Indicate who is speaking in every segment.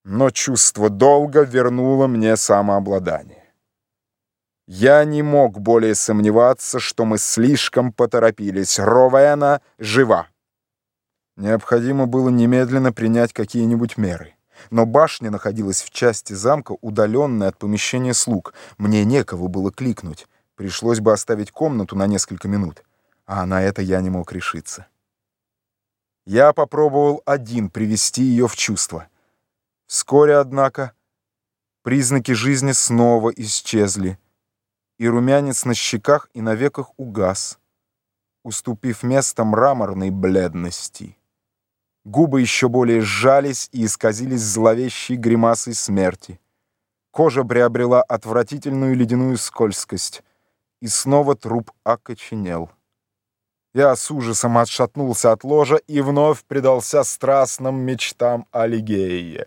Speaker 1: Но чувство долга вернуло мне самообладание. Я не мог более сомневаться, что мы слишком поторопились. Ровена жива. Необходимо было немедленно принять какие-нибудь меры. Но башня находилась в части замка, удаленной от помещения слуг. Мне некого было кликнуть. Пришлось бы оставить комнату на несколько минут. А на это я не мог решиться. Я попробовал один привести ее в чувство. Вскоре, однако, признаки жизни снова исчезли, и румянец на щеках и на веках угас, уступив место мраморной бледности. Губы еще более сжались и исказились зловещей гримасой смерти. Кожа приобрела отвратительную ледяную скользкость, и снова труп окоченел. Я с ужасом отшатнулся от ложа и вновь предался страстным мечтам о Лигее.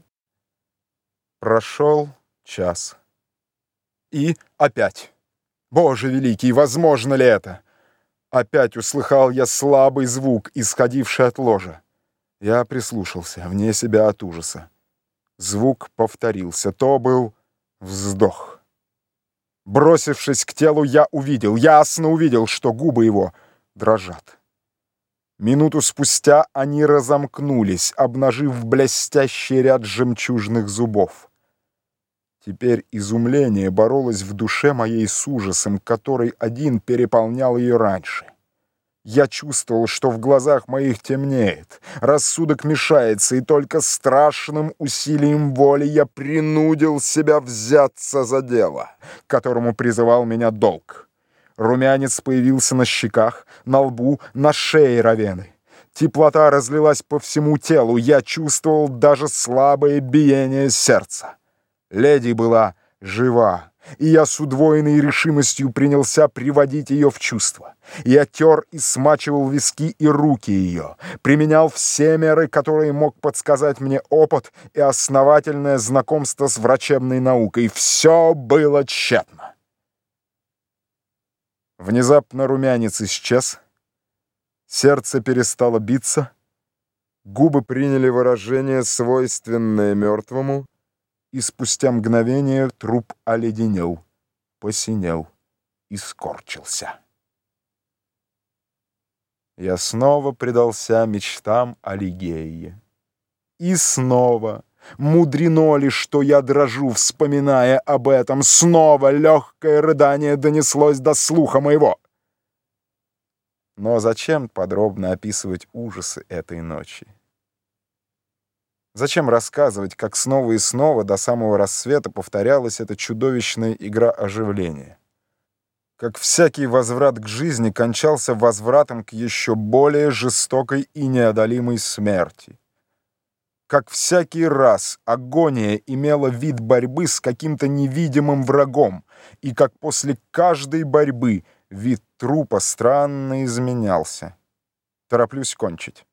Speaker 1: Прошел час. И опять. Боже великий, возможно ли это? Опять услыхал я слабый звук, исходивший от ложа. Я прислушался, вне себя от ужаса. Звук повторился. То был вздох. Бросившись к телу, я ясно увидел, что губы его дрожат. Минуту спустя они разомкнулись, обнажив блестящий ряд жемчужных зубов. Теперь изумление боролось в душе моей с ужасом, который один переполнял ее раньше. Я чувствовал, что в глазах моих темнеет, рассудок мешается, и только страшным усилием воли я принудил себя взяться за дело, к которому призывал меня долг. Румянец появился на щеках, на лбу, на шее Ровены. Теплота разлилась по всему телу, я чувствовал даже слабое биение сердца. Леди была жива, и я с удвоенной решимостью принялся приводить ее в чувство. Я тер и смачивал виски и руки ее, применял все меры, которые мог подсказать мне опыт и основательное знакомство с врачебной наукой. Все было тщетно. Внезапно румянец исчез, сердце перестало биться, губы приняли выражение, свойственное мертвому, и спустя мгновение труп оледенел, посинел и скорчился. Я снова предался мечтам о Лигее. И снова, мудрено ли, что я дрожу, вспоминая об этом, снова легкое рыдание донеслось до слуха моего. Но зачем подробно описывать ужасы этой ночи? Зачем рассказывать, как снова и снова до самого рассвета повторялась эта чудовищная игра оживления? Как всякий возврат к жизни кончался возвратом к еще более жестокой и неодолимой смерти? Как всякий раз агония имела вид борьбы с каким-то невидимым врагом, и как после каждой борьбы вид трупа странно изменялся? Тороплюсь кончить.